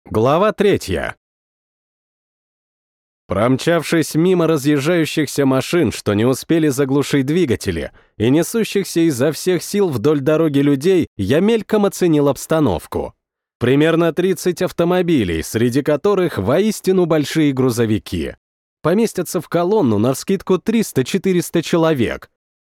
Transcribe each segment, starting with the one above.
Глава 3. Промчавшись мимо разъезжающихся машин, что не успели заглушить двигатели, и несущихся изо всех сил вдоль дороги людей, я мельком оценил обстановку. Примерно 30 автомобилей, среди которых воистину большие грузовики. Поместятся в колонну навскидку 300-400 человек.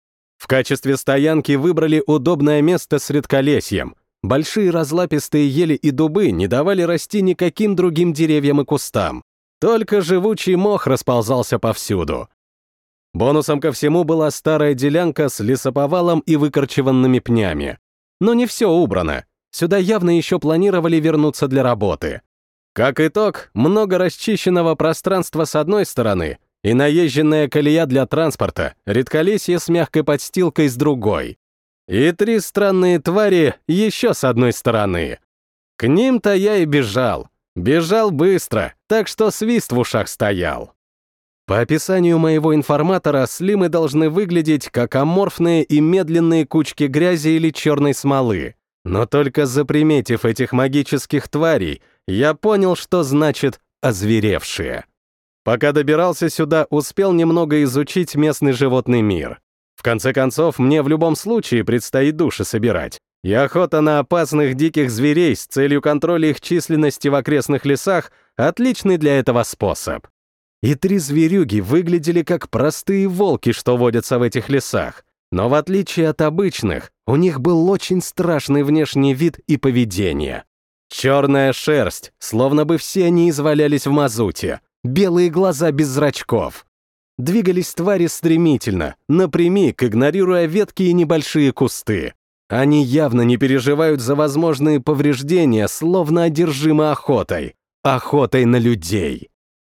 В качестве стоянки выбрали удобное место с редколесьем. Большие разлапистые ели и дубы не давали расти никаким другим деревьям и кустам. Только живучий мох расползался повсюду. Бонусом ко всему была старая делянка с лесоповалом и выкорчеванными пнями. Но не все убрано. Сюда явно еще планировали вернуться для работы. Как итог, много расчищенного пространства с одной стороны и наезженная колея для транспорта, редколесье с мягкой подстилкой с другой. И 3 странные твари еще с одной стороны. К ним-то я и бежал. Бежал быстро, так что свист в ушах стоял. По описанию моего информатора, слимы должны выглядеть как аморфные и медленные кучки грязи или черной смолы. Но только заприметив этих магических тварей, я понял, что значит «озверевшие». Пока добирался сюда, успел немного изучить местный животный мир. В конце концов, мне в любом случае предстоит души собирать. И охота на опасных диких зверей с целью контроля их численности в окрестных лесах — отличный для этого способ. И 3 зверюги выглядели как простые волки, что водятся в этих лесах. Но в отличие от обычных, у них был очень страшный внешний вид и поведение. Черная шерсть, словно бы все они извалялись в мазуте, белые глаза без зрачков. Двигались твари стремительно, напрямик, игнорируя ветки и небольшие кусты. Они явно не переживают за возможные повреждения, словно одержимы охотой. Охотой на людей.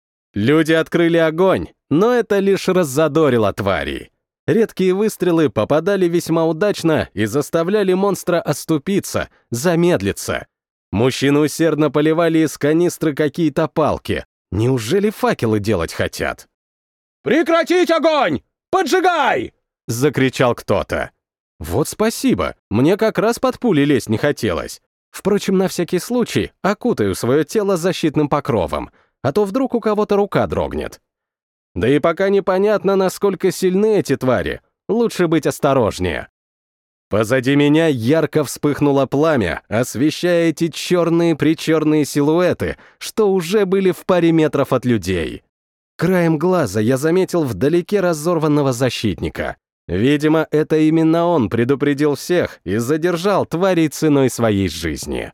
Люди открыли огонь, но это лишь раззадорило тварей. Редкие выстрелы попадали весьма удачно и заставляли монстра отступиться, замедлиться. Мужчины усердно поливали из канистры какие-то палки. Неужели факелы делать хотят? «Прекратить огонь! Поджигай!» — закричал кто-то. Вот спасибо, мне как раз под пули лезть не хотелось. Впрочем, на всякий случай окутаю свое тело защитным покровом, а то вдруг у кого-то рука дрогнет. Да и пока непонятно, насколько сильны эти твари, лучше быть осторожнее. Позади меня ярко вспыхнуло пламя, освещая эти черные-причерные силуэты, что уже были в паре метров от людей. Краем глаза я заметил вдалеке разорванного защитника. Видимо, это именно он предупредил всех и задержал тварей ценой своей жизни.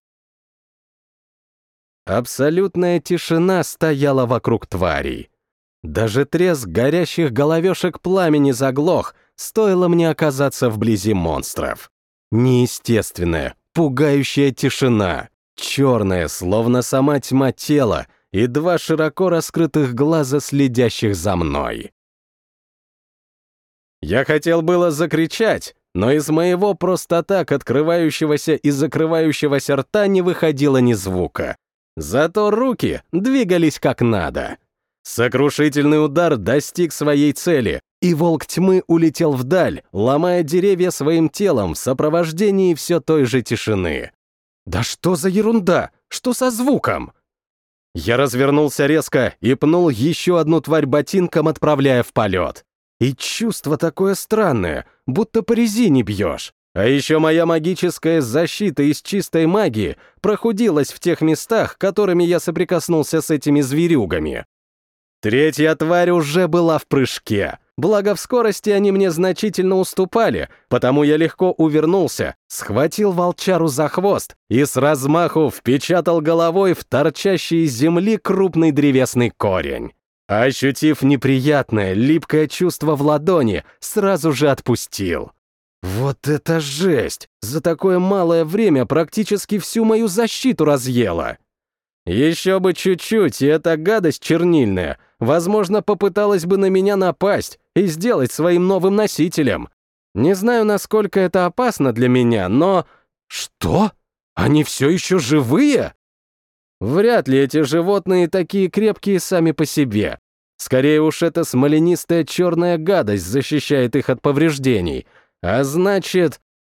Абсолютная тишина стояла вокруг тварей. Даже треск горящих головешек пламени заглох, стоило мне оказаться вблизи монстров. Неестественная, пугающая тишина, черная, словно сама тьма тела, и 2 широко раскрытых глаза, следящих за мной. Я хотел было закричать, но из моего просто так открывающегося и закрывающегося рта не выходило ни звука. Зато руки двигались как надо. Сокрушительный удар достиг своей цели, и волк тьмы улетел вдаль, ломая деревья своим телом в сопровождении все той же тишины. Да что за ерунда? Что со звуком? Я развернулся резко и пнул еще одну тварь ботинком, отправляя в полет. И чувство такое странное, будто по резине бьешь. А еще моя магическая защита из чистой магии прохудилась в тех местах, которыми я соприкоснулся с этими зверюгами. 3-я тварь уже была в прыжке. Благо в скорости они мне значительно уступали, потому я легко увернулся, схватил волчару за хвост и с размаху впечатал головой в торчащий из земли крупный древесный корень. Ощутив неприятное, липкое чувство в ладони, сразу же отпустил. Вот это жесть! За такое малое время практически всю мою защиту разъела. Еще бы чуть-чуть, и эта гадость чернильная, возможно, попыталась бы на меня напасть и сделать своим новым носителем. Не знаю, насколько это опасно для меня, но... Что? Они все еще живые? Вряд ли эти животные такие крепкие сами по себе. Скорее уж эта смоленистая черная гадость защищает их от повреждений. А значит...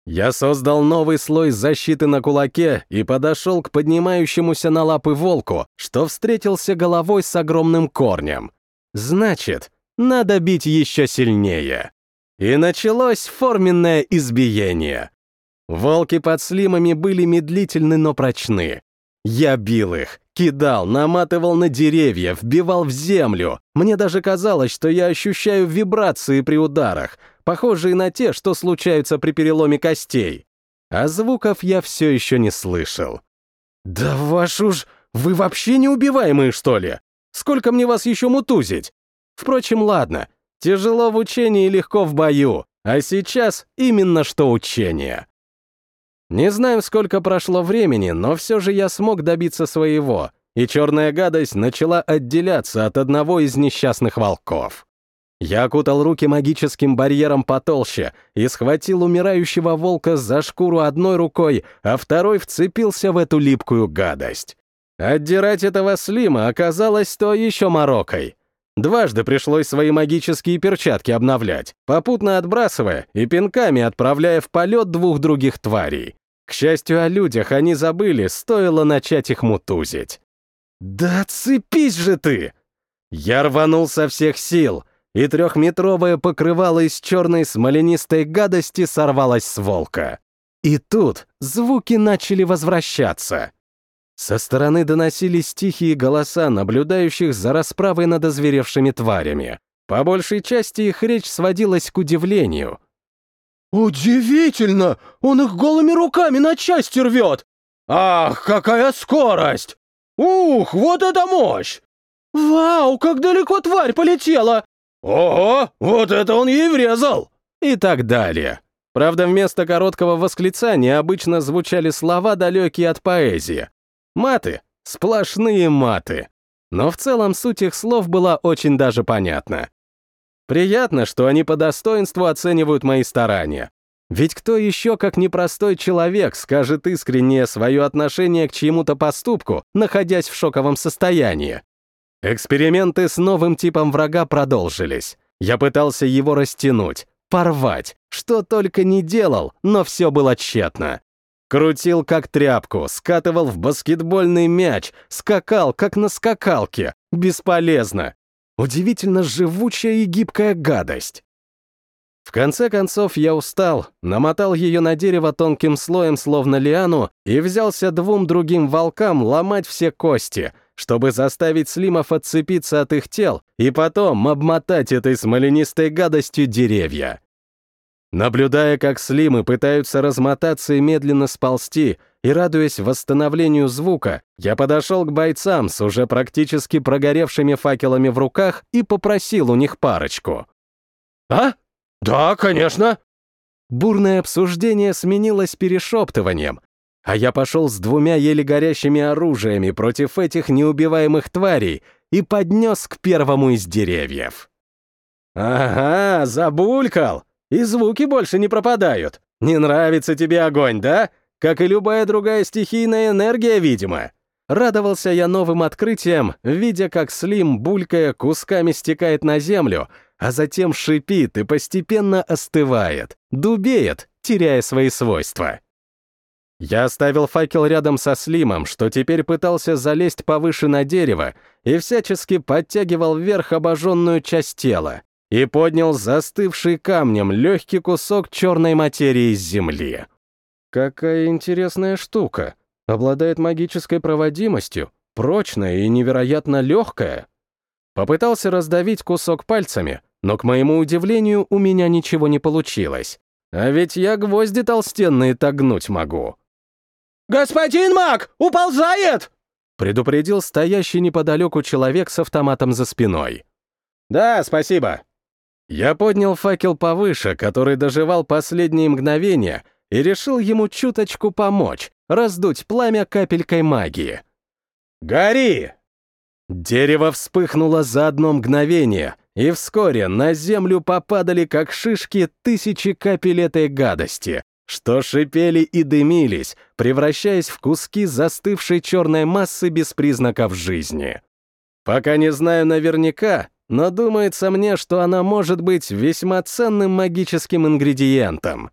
Я создал новый слой защиты на кулаке и подошел к поднимающемуся на лапы волку, что встретился головой с огромным корнем. Значит, надо бить еще сильнее. И началось форменное избиение. Волки под слимами были медлительны, но прочны. Я бил их, кидал, наматывал на деревья, вбивал в землю. Мне даже казалось, что я ощущаю вибрации при ударах, похожие на те, что случаются при переломе костей. А звуков я все еще не слышал. «Да вашу ж... Вы вообще неубиваемые, что ли? Сколько мне вас еще мутузить?» Впрочем, ладно. Тяжело в учении и легко в бою, а сейчас именно что учение. Не знаю, сколько прошло времени, но все же я смог добиться своего, и черная гадость начала отделяться от одного из несчастных волков. Я окутал руки магическим барьером потолще и схватил умирающего волка за шкуру одной рукой, а второй вцепился в эту липкую гадость. Отдирать этого слима оказалось то еще морокой. Дважды пришлось свои магические перчатки обновлять, попутно отбрасывая и пинками отправляя в полет двух других тварей. К счастью, о людях они забыли, стоило начать их мутузить. «Да отцепись же ты!» Я рванул со всех сил, и 3-метровое покрывало из черной смоленистой гадости сорвалось с волка. И тут звуки начали возвращаться. Со стороны доносились тихие голоса наблюдающих за расправой над озверевшими тварями. По большей части их речь сводилась к удивлению. «Удивительно! Он их голыми руками на части рвет! Ах, какая скорость! Ух, вот это мощь! Вау, как далеко тварь полетела! Ого, вот это он ей врезал!» И так далее. Правда, вместо короткого восклицания обычно звучали слова, далекие от поэзии. Маты, сплошные маты. Но в целом суть их слов была очень даже понятна. Приятно, что они по достоинству оценивают мои старания. Ведь кто еще, как непростой человек, скажет искреннее свое отношение к чьему-то поступку, находясь в шоковом состоянии? Эксперименты с новым типом врага продолжились. Я пытался его растянуть, порвать, что только не делал, но все было тщетно. Крутил как тряпку, скатывал в баскетбольный мяч, скакал как на скакалке. Бесполезно. Удивительно живучая и гибкая гадость. В конце концов я устал, намотал ее на дерево тонким слоем, словно лиану, и взялся 2 другим волкам ломать все кости, чтобы заставить слимов отцепиться от их тел и потом обмотать этой смоленистой гадостью деревья. Наблюдая, как слимы пытаются размотаться и медленно сползти, и радуясь восстановлению звука, я подошел к бойцам с уже практически прогоревшими факелами в руках и попросил у них парочку. «А? Да, конечно!» Бурное обсуждение сменилось перешептыванием, а я пошел с 2 еле горящими оружиями против этих неубиваемых тварей и поднес к первому из деревьев. «Ага, забулькал! И звуки больше не пропадают. Не нравится тебе огонь, да? Как и любая другая стихийная энергия, видимо». Радовался я новым открытиям, видя, как слим, булькая, кусками стекает на землю, а затем шипит и постепенно остывает, дубеет, теряя свои свойства. Я оставил факел рядом со слимом, что теперь пытался залезть повыше на дерево и всячески подтягивал вверх обожженную часть тела, и поднял застывший камнем легкий кусок черной материи из земли. Какая интересная штука. Обладает магической проводимостью, прочная и невероятно легкая. Попытался раздавить кусок пальцами, но, к моему удивлению, у меня ничего не получилось. А ведь я гвозди толстенные так гнуть могу. «Господин маг, уползает!» предупредил стоящий неподалеку человек с автоматом за спиной. «Да, спасибо». Я поднял факел повыше, который доживал последние мгновения, и решил ему чуточку помочь, раздуть пламя капелькой магии. «Гори!» Дерево вспыхнуло за одно мгновение, и вскоре на землю попадали, как шишки, 1000 капель этой гадости, что шипели и дымились, превращаясь в куски застывшей черной массы без признаков жизни. Пока не знаю наверняка, но думается мне, что она может быть весьма ценным магическим ингредиентом.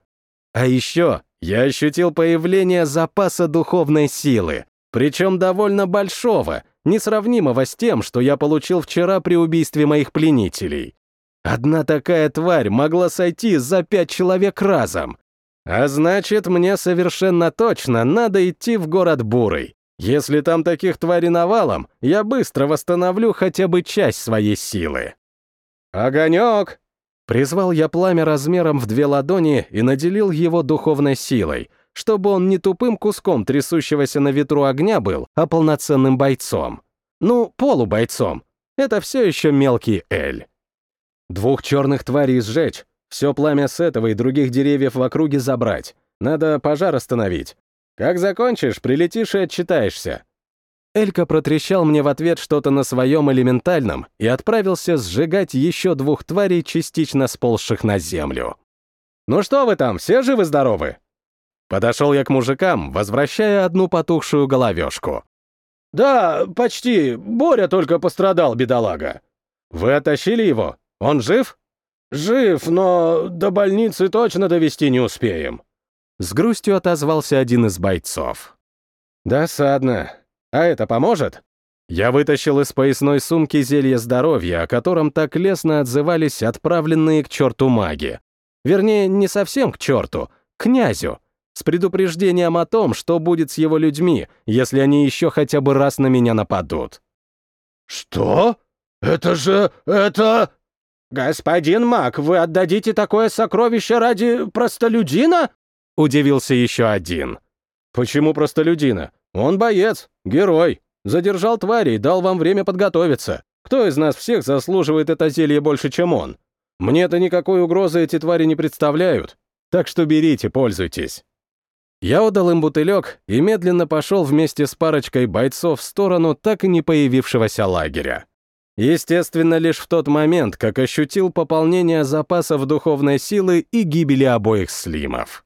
А еще я ощутил появление запаса духовной силы, причем довольно большого, несравнимого с тем, что я получил вчера при убийстве моих пленителей. Одна такая тварь могла сойти за 5 человек разом. А значит, мне совершенно точно надо идти в город Бурый. Если там таких тварей навалом, я быстро восстановлю хотя бы часть своей силы. «Огонек!» Призвал я пламя размером в 2 ладони и наделил его духовной силой, чтобы он не тупым куском трясущегося на ветру огня был, а полноценным бойцом. Ну, полубойцом. Это все еще мелкий Эль. 2 черных тварей сжечь, все пламя с этого и других деревьев в округе забрать. Надо пожар остановить. Как закончишь, прилетишь и отчитаешься. Элька протрещал мне в ответ что-то на своем элементальном и отправился сжигать еще 2 тварей, частично сползших на землю. «Ну что вы там, все живы-здоровы?» Подошел я к мужикам, возвращая одну потухшую головешку. «Да, почти. Боря только пострадал, бедолага». «Вы оттащили его? Он жив?» «Жив, но до больницы точно довести не успеем». С грустью отозвался один из бойцов. «Досадно. А это поможет?» Я вытащил из поясной сумки зелье здоровья, о котором так лестно отзывались отправленные к черту маги. Вернее, не совсем к черту, к князю, с предупреждением о том, что будет с его людьми, если они еще хотя бы раз на меня нападут. «Что? Это...» «Господин маг, вы отдадите такое сокровище ради простолюдина?» Удивился еще один. «Почему простолюдина? Он боец, герой. Задержал тварей, дал вам время подготовиться. Кто из нас всех заслуживает это зелье больше, чем он? Мне-то никакой угрозы эти твари не представляют. Так что берите, пользуйтесь». Я отдал им бутылек и медленно пошел вместе с парочкой бойцов в сторону так и не появившегося лагеря. Естественно, лишь в тот момент, как ощутил пополнение запасов духовной силы и гибели обоих слимов.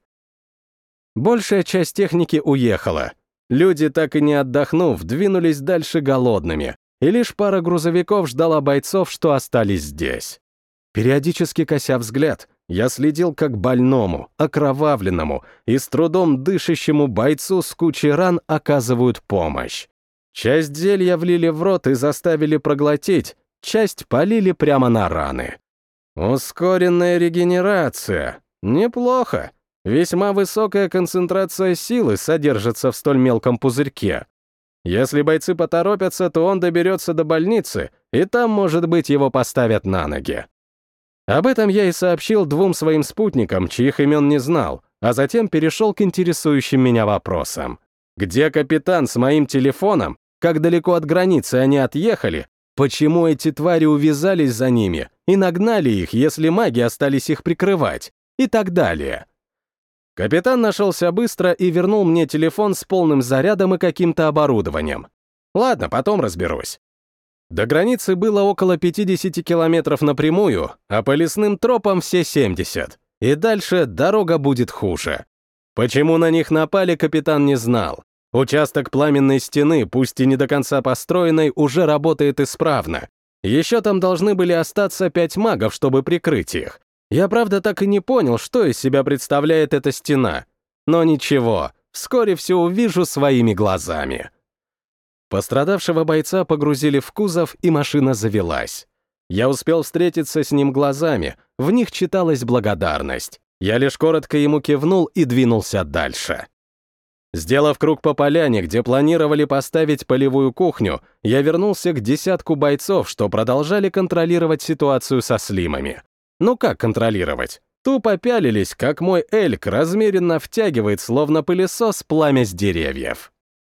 Большая часть техники уехала. Люди, так и не отдохнув, двинулись дальше голодными, и лишь пара грузовиков ждала бойцов, что остались здесь. Периодически кося взгляд, я следил, как больному, окровавленному и с трудом дышащему бойцу с кучей ран оказывают помощь. Часть зелья влили в рот и заставили проглотить, часть полили прямо на раны. Ускоренная регенерация. Неплохо. Весьма высокая концентрация силы содержится в столь мелком пузырьке. Если бойцы поторопятся, то он доберется до больницы, и там, может быть, его поставят на ноги. Об этом я и сообщил 2 своим спутникам, чьих имен не знал, а затем перешел к интересующим меня вопросам. Где капитан с моим телефоном? Как далеко от границы они отъехали? Почему эти твари увязались за ними и нагнали их, если маги остались их прикрывать? И так далее. Капитан нашелся быстро и вернул мне телефон с полным зарядом и каким-то оборудованием. Ладно, потом разберусь. До границы было около 50 километров напрямую, а по лесным тропам все 70. И дальше дорога будет хуже. Почему на них напали, капитан не знал. Участок пламенной стены, пусть и не до конца построенной, уже работает исправно. Еще там должны были остаться 5 магов, чтобы прикрыть их. Я, правда, так и не понял, что из себя представляет эта стена. Но ничего, вскоре все увижу своими глазами. Пострадавшего бойца погрузили в кузов, и машина завелась. Я успел встретиться с ним глазами, в них читалась благодарность. Я лишь коротко ему кивнул и двинулся дальше. Сделав круг по поляне, где планировали поставить полевую кухню, я вернулся к 10 бойцов, что продолжали контролировать ситуацию со слимами. Ну как контролировать? Тупо пялились, как мой эльк размеренно втягивает, словно пылесос, пламя с деревьев.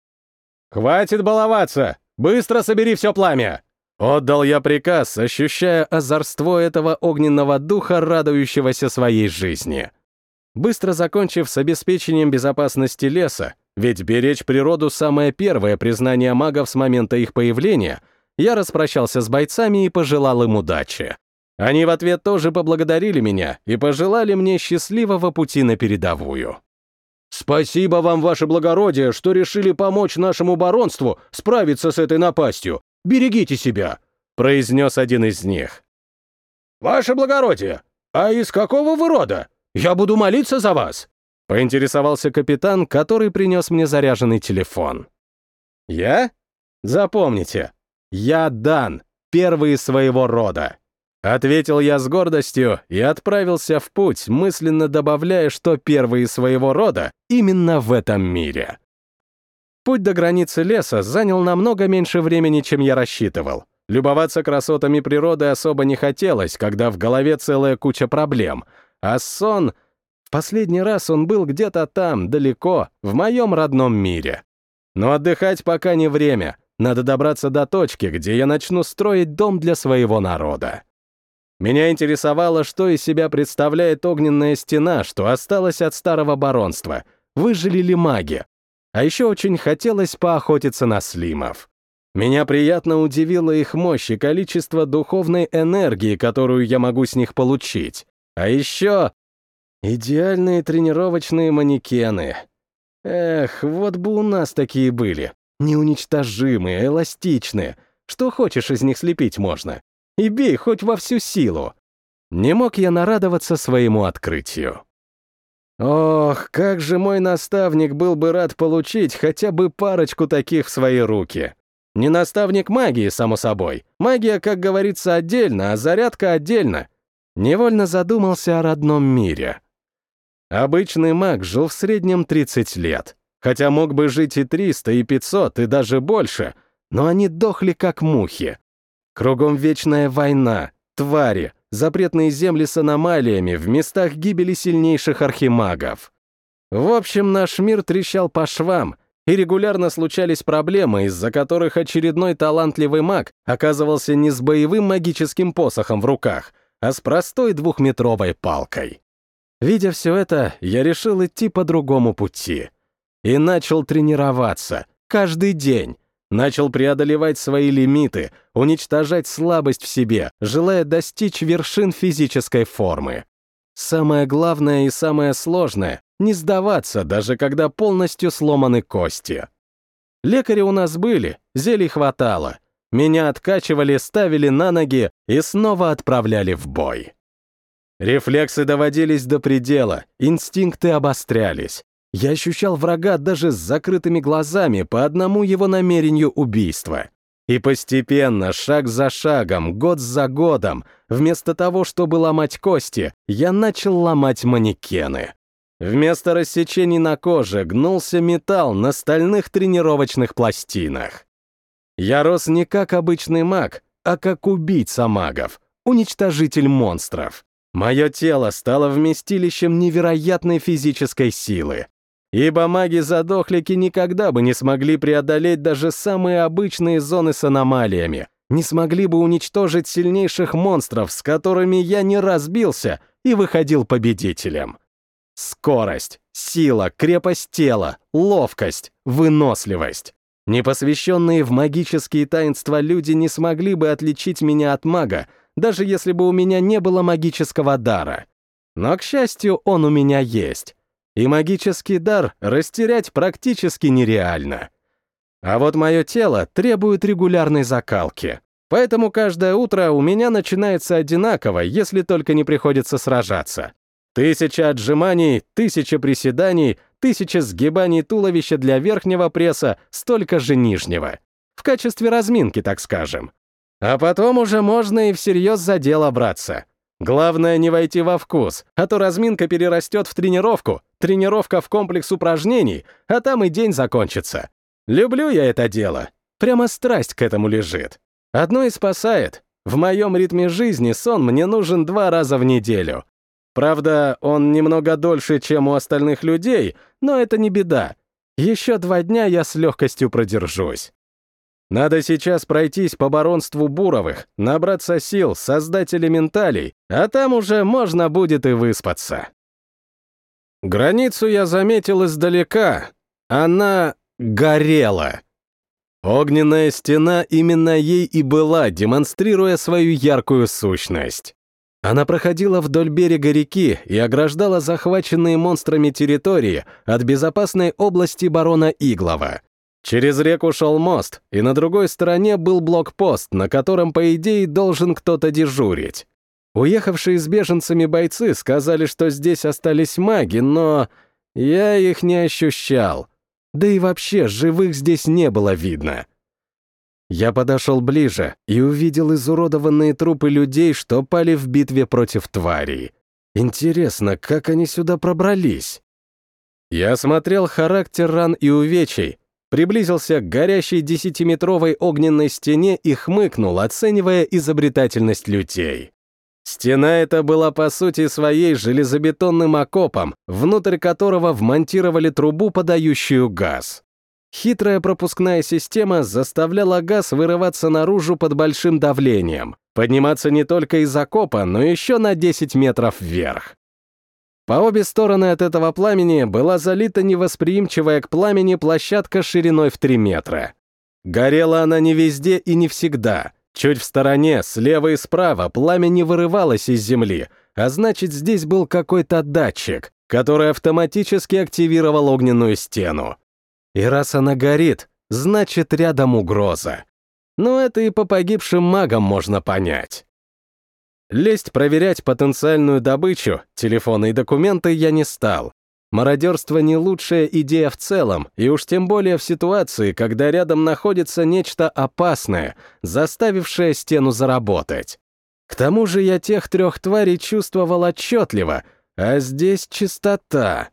«Хватит баловаться! Быстро собери все пламя!» Отдал я приказ, ощущая озорство этого огненного духа, радующегося своей жизни. Быстро закончив с обеспечением безопасности леса, ведь беречь природу — самое первое признание магов с момента их появления, я распрощался с бойцами и пожелал им удачи. Они в ответ тоже поблагодарили меня и пожелали мне счастливого пути на передовую. «Спасибо вам, ваше благородие, что решили помочь нашему баронству справиться с этой напастью. Берегите себя», — произнес один из них. «Ваше благородие, а из какого вы рода? Я буду молиться за вас». Поинтересовался капитан, который принес мне заряженный телефон. Я? Запомните, я Дан, первый из своего рода. Ответил я с гордостью и отправился в путь, мысленно добавляя, что первый из своего рода именно в этом мире. Путь до границы леса занял намного меньше времени, чем я рассчитывал. Любоваться красотами природы особо не хотелось, когда в голове целая куча проблем, а сон... В последний раз он был где-то там, далеко, в моем родном мире. Но отдыхать пока не время, надо добраться до точки, где я начну строить дом для своего народа. Меня интересовало, что из себя представляет огненная стена, что осталась от старого баронства, выжили ли маги. А еще очень хотелось поохотиться на слимов. Меня приятно удивила их мощь и количество духовной энергии, которую я могу с них получить. А еще идеальные тренировочные манекены. Эх, вот бы у нас такие были. Неуничтожимые, эластичные. Что хочешь из них слепить можно. И бей хоть во всю силу. Не мог я нарадоваться своему открытию. Ох, как же мой наставник был бы рад получить хотя бы парочку таких в свои руки. Не наставник магии, само собой. Магия, как говорится, отдельно, а зарядка отдельно. Невольно задумался о родном мире. Обычный маг жил в среднем 30 лет. Хотя мог бы жить и 300, и 500, и даже больше. Но они дохли как мухи. Кругом вечная война, твари, запретные земли с аномалиями в местах гибели сильнейших архимагов. В общем, наш мир трещал по швам, и регулярно случались проблемы, из-за которых очередной талантливый маг оказывался не с боевым магическим посохом в руках, а с простой 2-метровой палкой. Видя все это, я решил идти по другому пути. И начал тренироваться, каждый день. Начал преодолевать свои лимиты, уничтожать слабость в себе, желая достичь вершин физической формы. Самое главное и самое сложное — не сдаваться, даже когда полностью сломаны кости. Лекари у нас были, зелий хватало. Меня откачивали, ставили на ноги и снова отправляли в бой. Рефлексы доводились до предела, инстинкты обострялись. Я ощущал врага даже с закрытыми глазами по одному его намерению убийства. И постепенно, шаг за шагом, год за годом, вместо того, чтобы ломать кости, я начал ломать манекены. Вместо рассечений на коже гнулся металл на стальных тренировочных пластинах. Я рос не как обычный маг, а как убийца магов, уничтожитель монстров. Мое тело стало вместилищем невероятной физической силы. Ибо маги-задохлики никогда бы не смогли преодолеть даже самые обычные зоны с аномалиями, не смогли бы уничтожить сильнейших монстров, с которыми я не разбился и выходил победителем. Скорость, сила, крепость тела, ловкость, выносливость. Непосвященные в магические таинства люди не смогли бы отличить меня от мага, даже если бы у меня не было магического дара. Но, к счастью, он у меня есть. И магический дар растерять практически нереально. А вот мое тело требует регулярной закалки. Поэтому каждое утро у меня начинается одинаково, если только не приходится сражаться. 1000 отжиманий, 1000 приседаний, 1000 сгибаний туловища для верхнего пресса, столько же нижнего. В качестве разминки, так скажем. А потом уже можно и всерьез за дело браться. Главное не войти во вкус, а то разминка перерастет в тренировку, тренировка в комплекс упражнений, а там и день закончится. Люблю я это дело. Прямо страсть к этому лежит. Одно и спасает. В моем ритме жизни сон мне нужен 2 раза в неделю. Правда, он немного дольше, чем у остальных людей, но это не беда. Еще 2 дня я с легкостью продержусь. Надо сейчас пройтись по баронству Буровых, набраться сил, создать элементалей, а там уже можно будет и выспаться. Границу я заметил издалека. Она горела. Огненная стена именно ей и была, демонстрируя свою яркую сущность. Она проходила вдоль берега реки и ограждала захваченные монстрами территории от безопасной области барона Иглова. Через реку шел мост, и на другой стороне был блокпост, на котором, по идее, должен кто-то дежурить. Уехавшие с беженцами бойцы сказали, что здесь остались маги, но Я их не ощущал. Да и вообще, живых здесь не было видно. Я подошел ближе и увидел изуродованные трупы людей, что пали в битве против тварей. Интересно, как они сюда пробрались? Я осмотрел характер ран и увечий, приблизился к горящей 10-метровой огненной стене и хмыкнул, оценивая изобретательность людей. Стена эта была по сути своей железобетонным окопом, внутрь которого вмонтировали трубу, подающую газ. Хитрая пропускная система заставляла газ вырываться наружу под большим давлением, подниматься не только из окопа, но еще на 10 метров вверх. По обе стороны от этого пламени была залита невосприимчивая к пламени площадка шириной в 3 метра. Горела она не везде и не всегда. Чуть в стороне, слева и справа, пламя не вырывалось из земли, а значит, здесь был какой-то датчик, который автоматически активировал огненную стену. И раз она горит, значит, рядом угроза. Но это и по погибшим магам можно понять. Лезть проверять потенциальную добычу, телефоны и документы я не стал. Мародерство не лучшая идея в целом, и уж тем более в ситуации, когда рядом находится нечто опасное, заставившее стену заработать. К тому же я тех 3 тварей чувствовал отчетливо, а здесь чистота.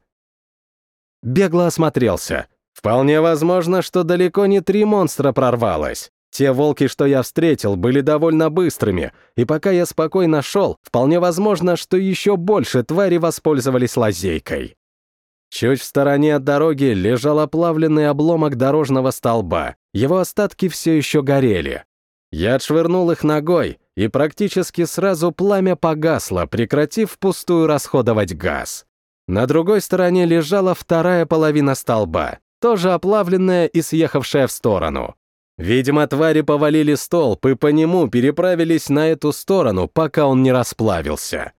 Бегло осмотрелся. Вполне возможно, что далеко не 3 монстра прорвалось. Те волки, что я встретил, были довольно быстрыми, и пока я спокойно шел, вполне возможно, что еще больше тварей воспользовались лазейкой. Чуть в стороне от дороги лежал оплавленный обломок дорожного столба, его остатки все еще горели. Я отшвырнул их ногой, и практически сразу пламя погасло, прекратив впустую расходовать газ. На другой стороне лежала вторая половина столба, тоже оплавленная и съехавшая в сторону. Видимо, твари повалили столб и по нему переправились на эту сторону, пока он не расплавился.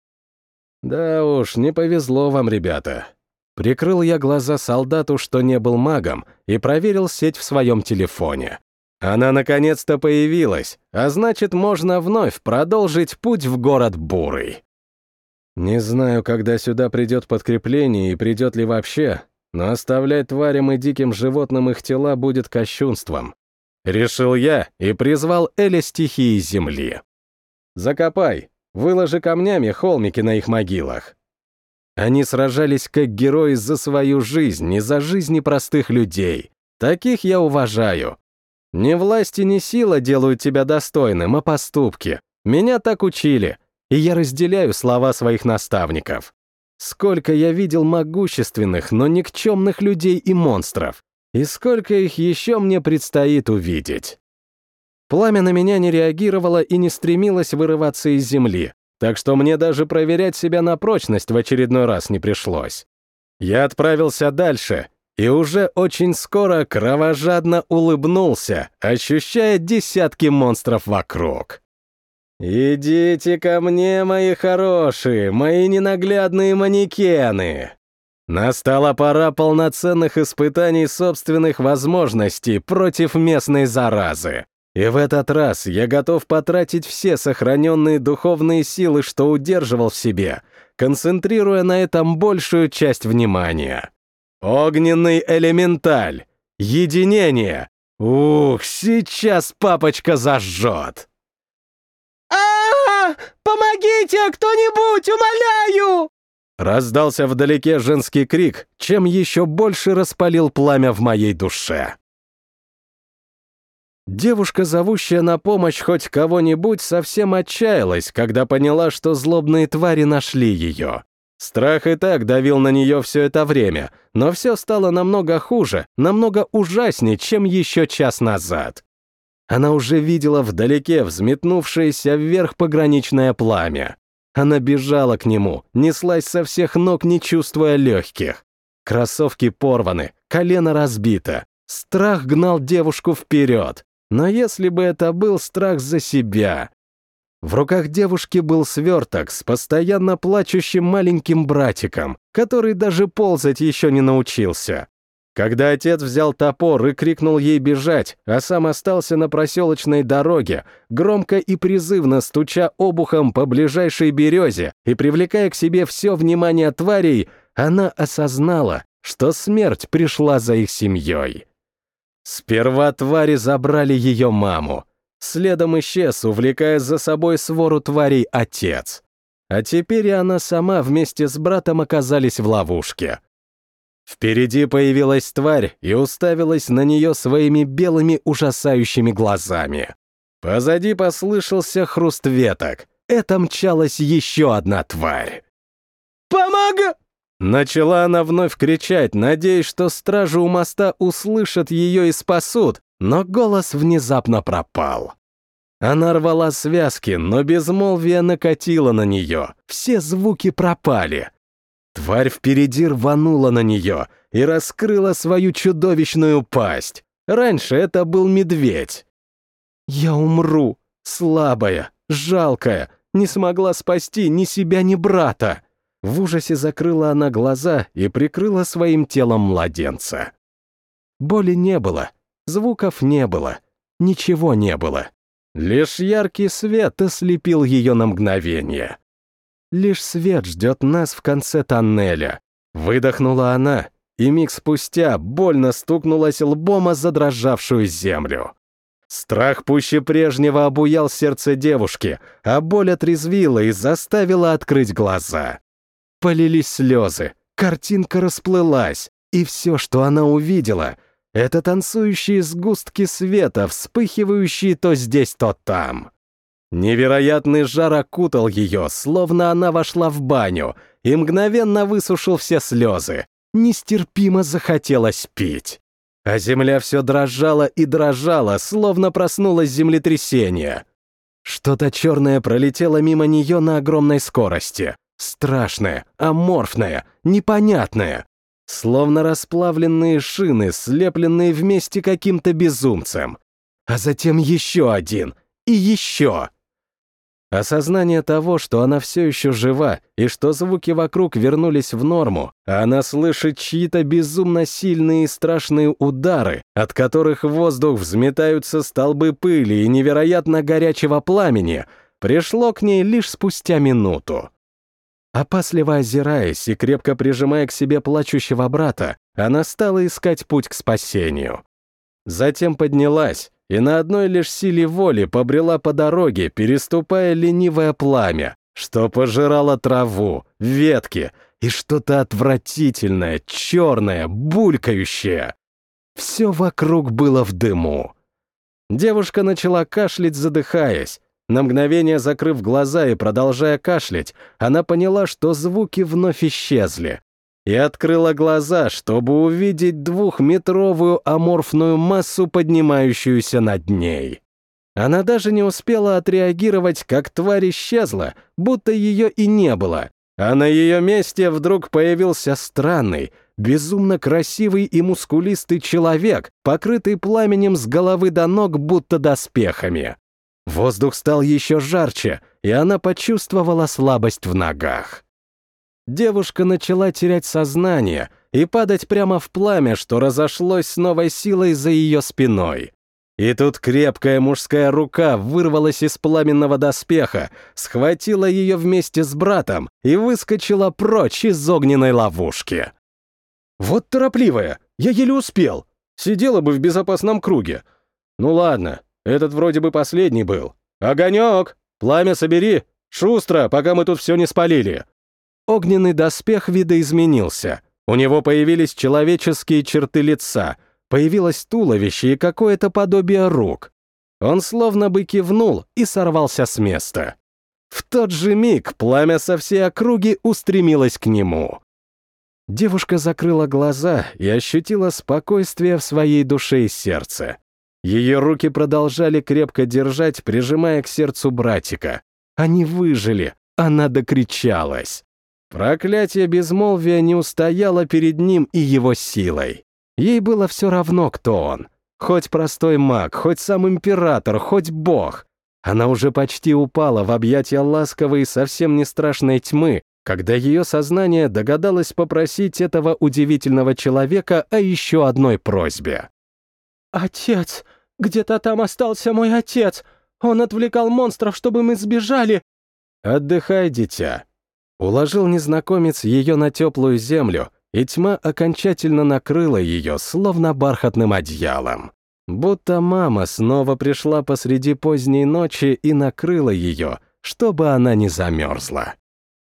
Да уж, не повезло вам, ребята. Прикрыл я глаза солдату, что не был магом, и проверил сеть в своем телефоне. Она наконец-то появилась, а значит, можно вновь продолжить путь в город Бурый. Не знаю, когда сюда придет подкрепление и придет ли вообще, но оставлять тварям и диким животным их тела будет кощунством. Решил я и призвал Эля стихии земли. Закопай, выложи камнями холмики на их могилах. Они сражались как герои за свою жизнь и за жизни простых людей. Таких я уважаю. Не власть и не сила делают тебя достойным, а поступки. Меня так учили, и я разделяю слова своих наставников. Сколько я видел могущественных, но никчемных людей и монстров. И сколько их еще мне предстоит увидеть. Пламя на меня не реагировало и не стремилось вырываться из земли, так что мне даже проверять себя на прочность в очередной раз не пришлось. Я отправился дальше, и уже очень скоро кровожадно улыбнулся, ощущая десятки монстров вокруг. «Идите ко мне, мои хорошие, мои ненаглядные манекены!» Настала пора полноценных испытаний собственных возможностей против местной заразы. И в этот раз я готов потратить все сохраненные духовные силы, что удерживал в себе, концентрируя на этом большую часть внимания. Огненный элементаль. Единение. Ух, сейчас папочка зажжет. Помогите, кто-нибудь, умоляю! Раздался вдалеке женский крик, чем еще больше распалил пламя в моей душе. Девушка, зовущая на помощь хоть кого-нибудь, совсем отчаялась, когда поняла, что злобные твари нашли ее. Страх и так давил на нее все это время, но все стало намного хуже, намного ужаснее, чем еще час назад. Она уже видела вдалеке взметнувшееся вверх пограничное пламя. Она бежала к нему, неслась со всех ног, не чувствуя легких. Кроссовки порваны, колено разбито. Страх гнал девушку вперед. Но если бы это был страх за себя... В руках девушки был сверток с постоянно плачущим маленьким братиком, который даже ползать еще не научился. Когда отец взял топор и крикнул ей бежать, а сам остался на проселочной дороге, громко и призывно стуча обухом по ближайшей березе и привлекая к себе все внимание тварей, она осознала, что смерть пришла за их семьей. Сперва твари забрали ее маму. Следом исчез, увлекая за собой свору тварей отец. А теперь и она сама вместе с братом оказались в ловушке. Впереди появилась тварь и уставилась на нее своими белыми ужасающими глазами. Позади послышался хруст веток. Это мчалась еще одна тварь. «Помога!» Начала она вновь кричать, надеясь, что стражи у моста услышат ее и спасут, но голос внезапно пропал. Она рвала связки, но безмолвие накатило на нее, все звуки пропали. Тварь впереди рванула на нее и раскрыла свою чудовищную пасть. Раньше это был медведь. «Я умру, слабая, жалкая, не смогла спасти ни себя, ни брата». В ужасе закрыла она глаза и прикрыла своим телом младенца. Боли не было, звуков не было, ничего не было. Лишь яркий свет ослепил ее на мгновение. Лишь свет ждет нас в конце тоннеля. Выдохнула она, и миг спустя больно стукнулась лбом о задрожавшую землю. Страх пуще прежнего обуял сердце девушки, а боль отрезвила и заставила открыть глаза. Полились слезы, картинка расплылась, и все, что она увидела, это танцующие сгустки света, вспыхивающие то здесь, то там. Невероятный жар окутал ее, словно она вошла в баню, и мгновенно высушил все слезы. Нестерпимо захотелось пить. А земля все дрожала и дрожала, словно проснулось землетрясение. Что-то черное пролетело мимо нее на огромной скорости. Страшное, аморфное, непонятное. Словно расплавленные шины, слепленные вместе каким-то безумцем. А затем еще один. И еще. Осознание того, что она все еще жива, и что звуки вокруг вернулись в норму, а она слышит чьи-то безумно сильные и страшные удары, от которых в воздух взметаются столбы пыли и невероятно горячего пламени, пришло к ней лишь спустя минуту. Опасливо озираясь и крепко прижимая к себе плачущего брата, она стала искать путь к спасению. Затем поднялась и на одной лишь силе воли побрела по дороге, переступая ленивое пламя, что пожирало траву, ветки и что-то отвратительное, черное, булькающее. Все вокруг было в дыму. Девушка начала кашлять, задыхаясь. На мгновение закрыв глаза и продолжая кашлять, она поняла, что звуки вновь исчезли, и открыла глаза, чтобы увидеть 2-метровую аморфную массу, поднимающуюся над ней. Она даже не успела отреагировать, как тварь исчезла, будто ее и не было, а на ее месте вдруг появился странный, безумно красивый и мускулистый человек, покрытый пламенем с головы до ног, будто доспехами. Воздух стал еще жарче, и она почувствовала слабость в ногах. Девушка начала терять сознание и падать прямо в пламя, что разошлось с новой силой за ее спиной. И тут крепкая мужская рука вырвалась из пламенного доспеха, схватила ее вместе с братом и выскочила прочь из огненной ловушки. «Вот торопливая! Я еле успел! Сидела бы в безопасном круге! Ну ладно, этот вроде бы последний был. Огонек! Пламя собери! Шустро, пока мы тут все не спалили!» Огненный доспех видоизменился. У него появились человеческие черты лица, появилось туловище и какое-то подобие рук. Он словно бы кивнул и сорвался с места. В тот же миг пламя со всей округи устремилось к нему. Девушка закрыла глаза и ощутила спокойствие в своей душе и сердце. Ее руки продолжали крепко держать, прижимая к сердцу братика. Они выжили, она докричалась. Проклятие безмолвия не устояло перед ним и его силой. Ей было все равно, кто он. Хоть простой маг, хоть сам император, хоть бог. Она уже почти упала в объятия ласковой и совсем не страшной тьмы, когда ее сознание догадалось попросить этого удивительного человека о еще одной просьбе. «Отец! Где-то там остался мой отец! Он отвлекал монстров, чтобы мы сбежали!» «Отдыхай, дитя!» Уложил незнакомец ее на теплую землю и тьма окончательно накрыла ее, словно бархатным одеялом. Будто мама снова пришла посреди поздней ночи и накрыла ее, чтобы она не замерзла.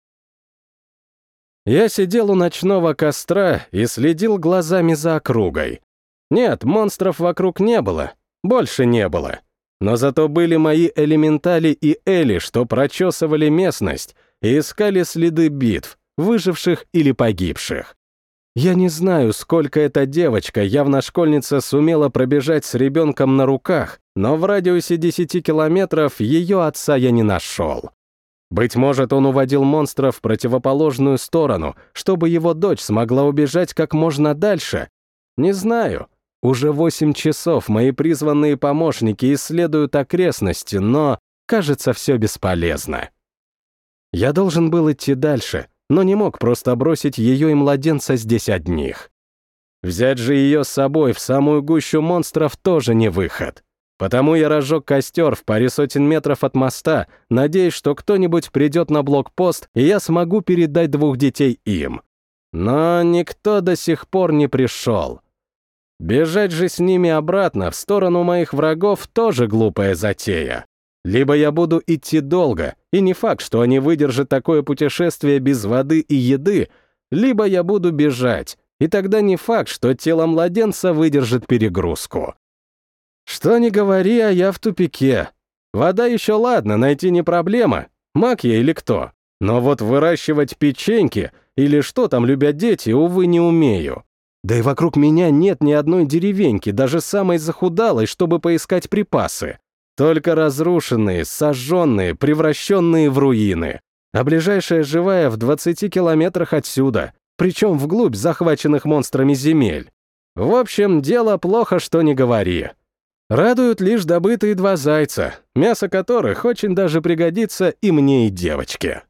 Я сидел у ночного костра и следил глазами за округой. Нет, монстров вокруг не было, больше не было. Но зато были мои элементали и Эли, что прочесывали местность и искали следы битв, выживших или погибших. Я не знаю, сколько эта девочка, явно школьница, сумела пробежать с ребенком на руках, но в радиусе 10 километров ее отца я не нашел. Быть может, он уводил монстров в противоположную сторону, чтобы его дочь смогла убежать как можно дальше? Не знаю. Уже 8 часов мои призванные помощники исследуют окрестности, но, кажется, все бесполезно. Я должен был идти дальше, но не мог просто бросить ее и младенца здесь одних. Взять же ее с собой в самую гущу монстров тоже не выход. Потому я разжег костер в паре сотен метров от моста, надеясь, что кто-нибудь придет на блокпост, и я смогу передать 2 детей им. Но никто до сих пор не пришел. Бежать же с ними обратно в сторону моих врагов тоже глупая затея. Либо я буду идти долго, и не факт, что они выдержат такое путешествие без воды и еды, либо я буду бежать, и тогда не факт, что тело младенца выдержит перегрузку. Что ни говори, а я в тупике. Вода еще ладно, найти не проблема, маг я или кто. Но вот выращивать печеньки, или что там любят дети, увы, не умею. Да и вокруг меня нет ни одной деревеньки, даже самой захудалой, чтобы поискать припасы. Только разрушенные, сожженные, превращенные в руины. А ближайшая живая в 20 километрах отсюда, причем вглубь захваченных монстрами земель. В общем, дело плохо, что не говори. Радуют лишь добытые 2 зайца, мясо которых очень даже пригодится и мне, и девочке.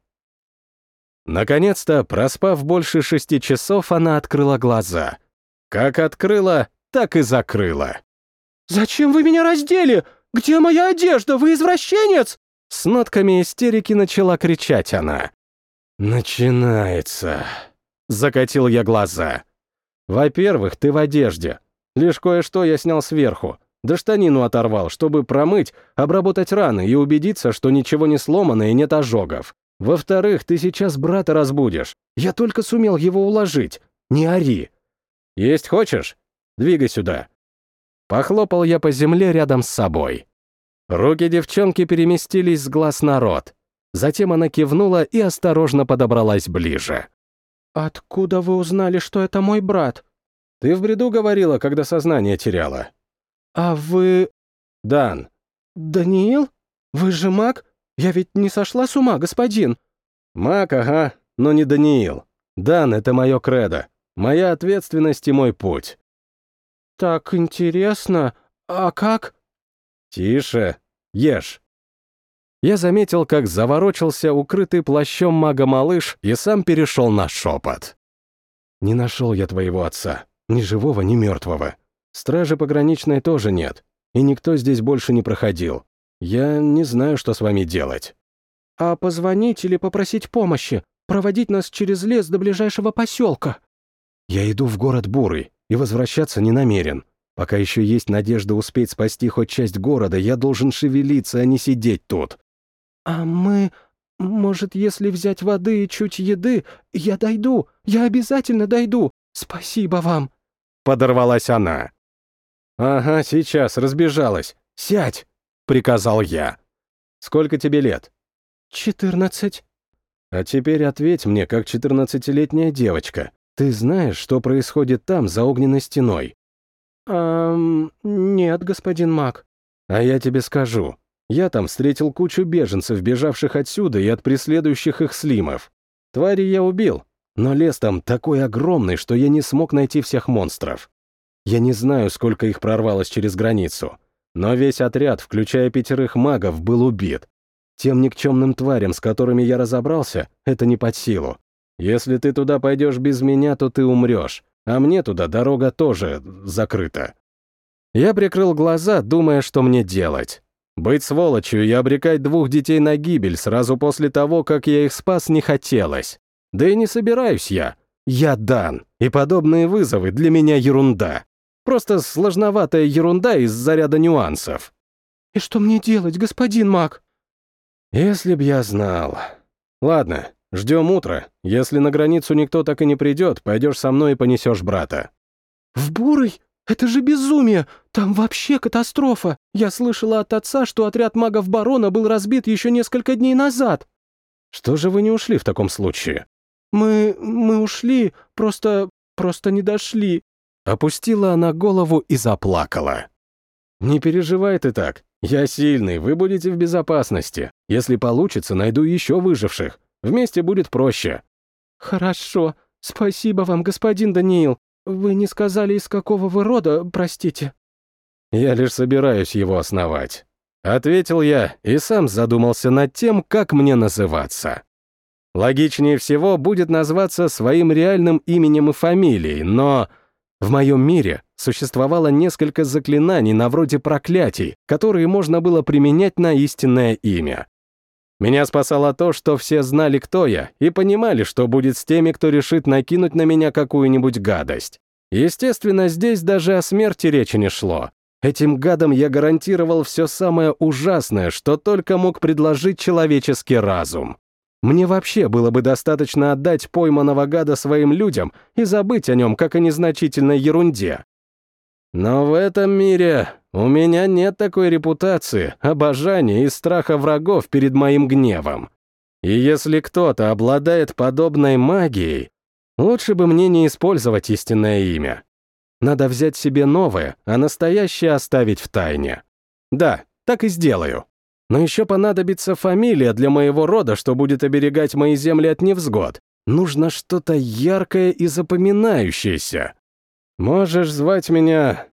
Наконец-то, проспав больше 6 часов, она открыла глаза. Как открыла, так и закрыла. «Зачем вы меня раздели? Где моя одежда? Вы извращенец?» С нотками истерики начала кричать она. «Начинается», — закатил я глаза. «Во-первых, ты в одежде. Лишь кое-что я снял сверху. Да штанину оторвал, чтобы промыть, обработать раны и убедиться, что ничего не сломано и нет ожогов. Во-вторых, ты сейчас брата разбудишь. Я только сумел его уложить. Не ори. Есть хочешь? Двигай сюда». Похлопал я по земле рядом с собой. Руки девчонки переместились с глаз на рот. Затем она кивнула и осторожно подобралась ближе. «Откуда вы узнали, что это мой брат?» «Ты в бреду говорила, когда сознание теряла». «А вы...» «Дан». «Даниил? Вы же маг? Я ведь не сошла с ума, господин». «Маг, ага, но не Даниил. Дан — это мое кредо, моя ответственность и мой путь». «Так интересно. А как?» «Тише, ешь». Я заметил, как заворочился укрытый плащом мага-малыш и сам перешел на шепот. «Не нашел я твоего отца, ни живого, ни мертвого. Стражи пограничной тоже нет, и никто здесь больше не проходил. Я не знаю, что с вами делать». «А позвонить или попросить помощи? Проводить нас через лес до ближайшего поселка?» «Я иду в город Бурый и возвращаться не намерен. Пока еще есть надежда успеть спасти хоть часть города, я должен шевелиться, а не сидеть тут». «А мы... Может, если взять воды и чуть еды, я дойду, я обязательно дойду. Спасибо вам». Подорвалась она. «Ага, сейчас, разбежалась. Сядь!» — приказал я. «Сколько тебе лет?» 14. «А теперь ответь мне, как 14-летняя девочка. Ты знаешь, что происходит там, за огненной стеной?» Нет, господин маг». «А я тебе скажу. Я там встретил кучу беженцев, бежавших отсюда и от преследующих их слимов. Твари я убил, но лес там такой огромный, что я не смог найти всех монстров. Я не знаю, сколько их прорвалось через границу, но весь отряд, включая 5 магов, был убит. Тем никчемным тварям, с которыми я разобрался, это не под силу. Если ты туда пойдешь без меня, то ты умрешь, а мне туда дорога тоже закрыта». Я прикрыл глаза, думая, что мне делать. Быть сволочью и обрекать 2 детей на гибель сразу после того, как я их спас, не хотелось. Да и не собираюсь я. Я Дан, и подобные вызовы для меня ерунда. Просто сложноватая ерунда из-за ряда нюансов. «И что мне делать, господин маг?» Если б я знал. Ладно, ждем утра. Если на границу никто так и не придет, пойдешь со мной и понесешь брата. «В Бурый? Это же безумие! Там вообще катастрофа! Я слышала от отца, что отряд магов барона был разбит еще несколько дней назад!» Что же вы не ушли в таком случае? Мы ушли, просто не дошли». Опустила она голову и заплакала. «Не переживай ты так. Я сильный, вы будете в безопасности. Если получится, найду еще выживших. Вместе будет проще». «Хорошо. Спасибо вам, господин Даниил. Вы не сказали, из какого вы рода, простите». «Я лишь собираюсь его основать», — ответил я и сам задумался над тем, как мне называться. Логичнее всего будет назваться своим реальным именем и фамилией, но в моем мире существовало несколько заклинаний на вроде проклятий, которые можно было применять на истинное имя. Меня спасало то, что все знали, кто я, и понимали, что будет с теми, кто решит накинуть на меня какую-нибудь гадость. Естественно, здесь даже о смерти речи не шло. Этим гадам я гарантировал все самое ужасное, что только мог предложить человеческий разум. Мне вообще было бы достаточно отдать пойманного гада своим людям и забыть о нем, как о незначительной ерунде. Но в этом мире у меня нет такой репутации, обожания и страха врагов перед моим гневом. И если кто-то обладает подобной магией, лучше бы мне не использовать истинное имя. Надо взять себе новое, а настоящее оставить в тайне. Да, так и сделаю. Но еще понадобится фамилия для моего рода, что будет оберегать мои земли от невзгод. Нужно что-то яркое и запоминающееся. Можешь звать меня